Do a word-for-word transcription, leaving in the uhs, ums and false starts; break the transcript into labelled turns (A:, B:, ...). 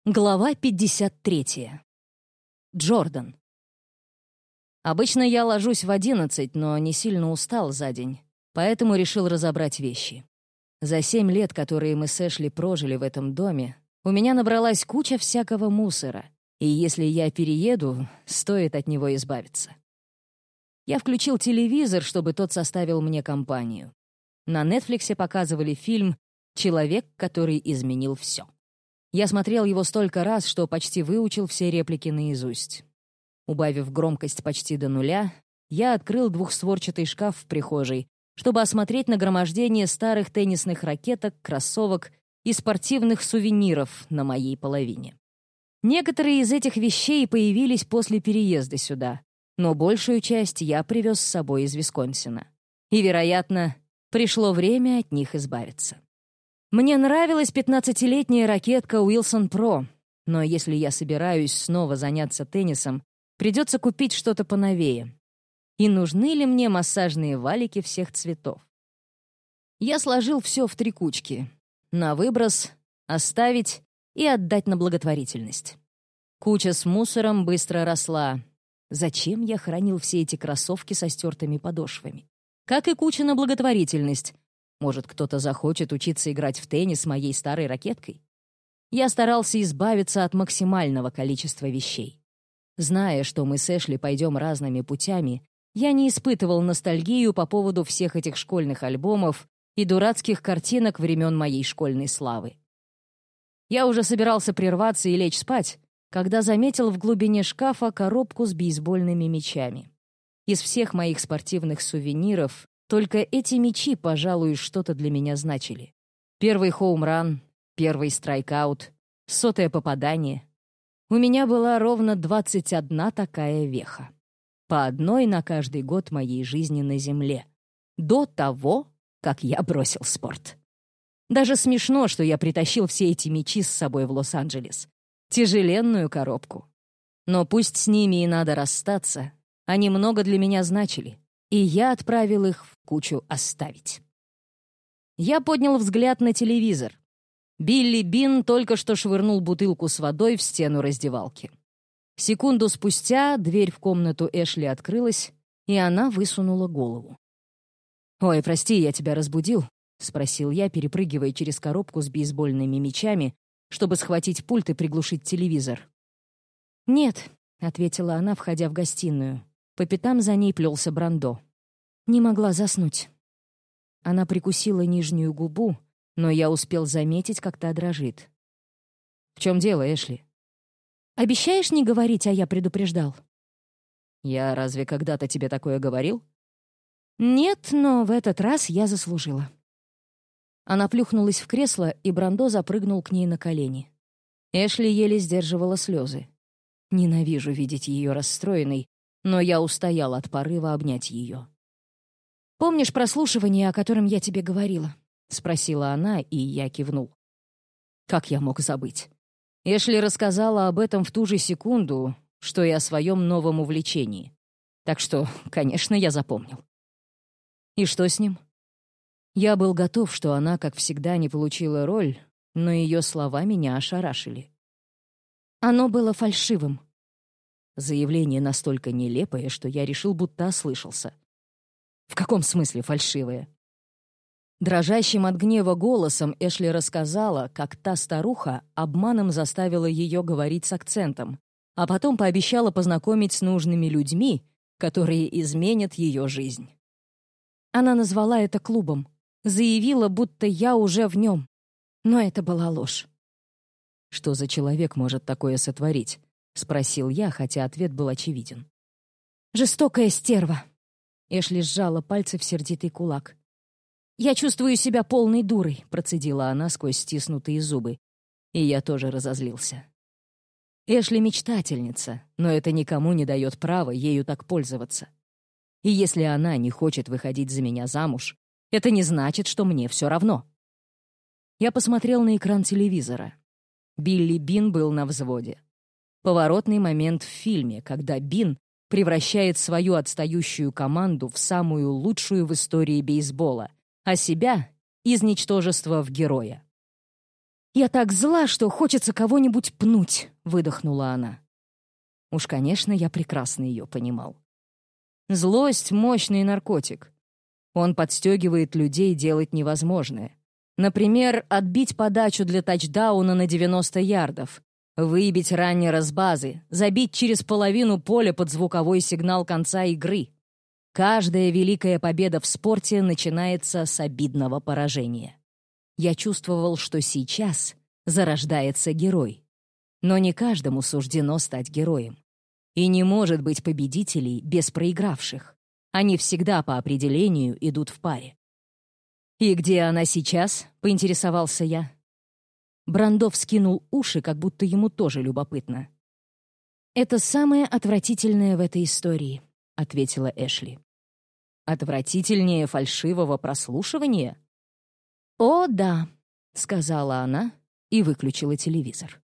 A: Глава пятьдесят третья. Джордан. Обычно я ложусь в одиннадцать, но не сильно устал за день, поэтому решил разобрать вещи. За семь лет, которые мы с Эшли прожили в этом доме, у меня набралась куча всякого мусора, и если я перееду, стоит от него избавиться. Я включил телевизор, чтобы тот составил мне компанию. На Нетфликсе показывали фильм «Человек, который изменил все». Я смотрел его столько раз, что почти выучил все реплики наизусть. Убавив громкость почти до нуля, я открыл двухстворчатый шкаф в прихожей, чтобы осмотреть нагромождение старых теннисных ракеток, кроссовок и спортивных сувениров на моей половине. Некоторые из этих вещей появились после переезда сюда, но большую часть я привез с собой из Висконсина. И, вероятно, пришло время от них избавиться. Мне нравилась пятнадцатилетняя ракетка Wilson Pro, но если я собираюсь снова заняться теннисом, придется купить что-то поновее. И нужны ли мне массажные валики всех цветов? Я сложил все в три кучки. На выброс, оставить и отдать на благотворительность. Куча с мусором быстро росла. Зачем я хранил все эти кроссовки со стертыми подошвами? Как и куча на благотворительность. Может, кто-то захочет учиться играть в теннис моей старой ракеткой? Я старался избавиться от максимального количества вещей. Зная, что мы с Эшли пойдем разными путями, я не испытывал ностальгию по поводу всех этих школьных альбомов и дурацких картинок времен моей школьной славы. Я уже собирался прерваться и лечь спать, когда заметил в глубине шкафа коробку с бейсбольными мячами. Из всех моих спортивных сувениров только эти мячи, пожалуй, что-то для меня значили. Первый хоум-ран, первый страйкаут, сотое попадание. У меня была ровно двадцать одна такая веха. По одной на каждый год моей жизни на земле. До того, как я бросил спорт. Даже смешно, что я притащил все эти мячи с собой в Лос-Анджелес. Тяжеленную коробку. Но пусть с ними и надо расстаться, они много для меня значили. И я отправил их в кучу оставить. Я поднял взгляд на телевизор. Билли Бин только что швырнул бутылку с водой в стену раздевалки. Секунду спустя дверь в комнату Эшли открылась, и она высунула голову. «Ой, прости, я тебя разбудил?» — спросил я, перепрыгивая через коробку с бейсбольными мячами, чтобы схватить пульт и приглушить телевизор. «Нет», — ответила она, входя в гостиную. По пятам за ней плелся Брандо. Не могла заснуть. Она прикусила нижнюю губу, но я успел заметить, как та дрожит. «В чем дело, Эшли?» «Обещаешь не говорить, а я предупреждал?» «Я разве когда-то тебе такое говорил?» «Нет, но в этот раз я заслужила». Она плюхнулась в кресло, и Брандо запрыгнул к ней на колени. Эшли еле сдерживала слезы. Ненавижу видеть ее расстроенной, но я устоял от порыва обнять ее. «Помнишь прослушивание, о котором я тебе говорила?» — спросила она, и я кивнул. Как я мог забыть? Эшли рассказала об этом в ту же секунду, что и о своем новом увлечении. Так что, конечно, я запомнил. И что с ним? Я был готов, что она, как всегда, не получила роль, но ее слова меня ошарашили. Оно было фальшивым. Заявление настолько нелепое, что я решил, будто ослышался. В каком смысле фальшивое? Дрожащим от гнева голосом Эшли рассказала, как та старуха обманом заставила ее говорить с акцентом, а потом пообещала познакомить с нужными людьми, которые изменят ее жизнь. Она назвала это клубом, заявила, будто я уже в нем. Но это была ложь. Что за человек может такое сотворить? — спросил я, хотя ответ был очевиден. «Жестокая стерва!» Эшли сжала пальцы в сердитый кулак. «Я чувствую себя полной дурой», — процедила она сквозь стиснутые зубы. И я тоже разозлился. Эшли — мечтательница, но это никому не дает права ею так пользоваться. И если она не хочет выходить за меня замуж, это не значит, что мне все равно. Я посмотрел на экран телевизора. Билли Бин был на взводе. Поворотный момент в фильме, когда Бин превращает свою отстающую команду в самую лучшую в истории бейсбола, а себя — из ничтожества в героя. «Я так зла, что хочется кого-нибудь пнуть», — выдохнула она. Уж, конечно, я прекрасно ее понимал. Злость — мощный наркотик. Он подстегивает людей делать невозможное. Например, отбить подачу для тачдауна на девяносто ярдов, выбить раннера с базы, забить через половину поля под звуковой сигнал конца игры. Каждая великая победа в спорте начинается с обидного поражения. Я чувствовал, что сейчас зарождается герой. Но не каждому суждено стать героем. И не может быть победителей без проигравших. Они всегда по определению идут в паре. «И где она сейчас?» — поинтересовался я. Брандо вскинул уши, как будто ему тоже любопытно. «Это самое отвратительное в этой истории», — ответила Эшли. «Отвратительнее фальшивого прослушивания?» «О, да», — сказала она и выключила телевизор.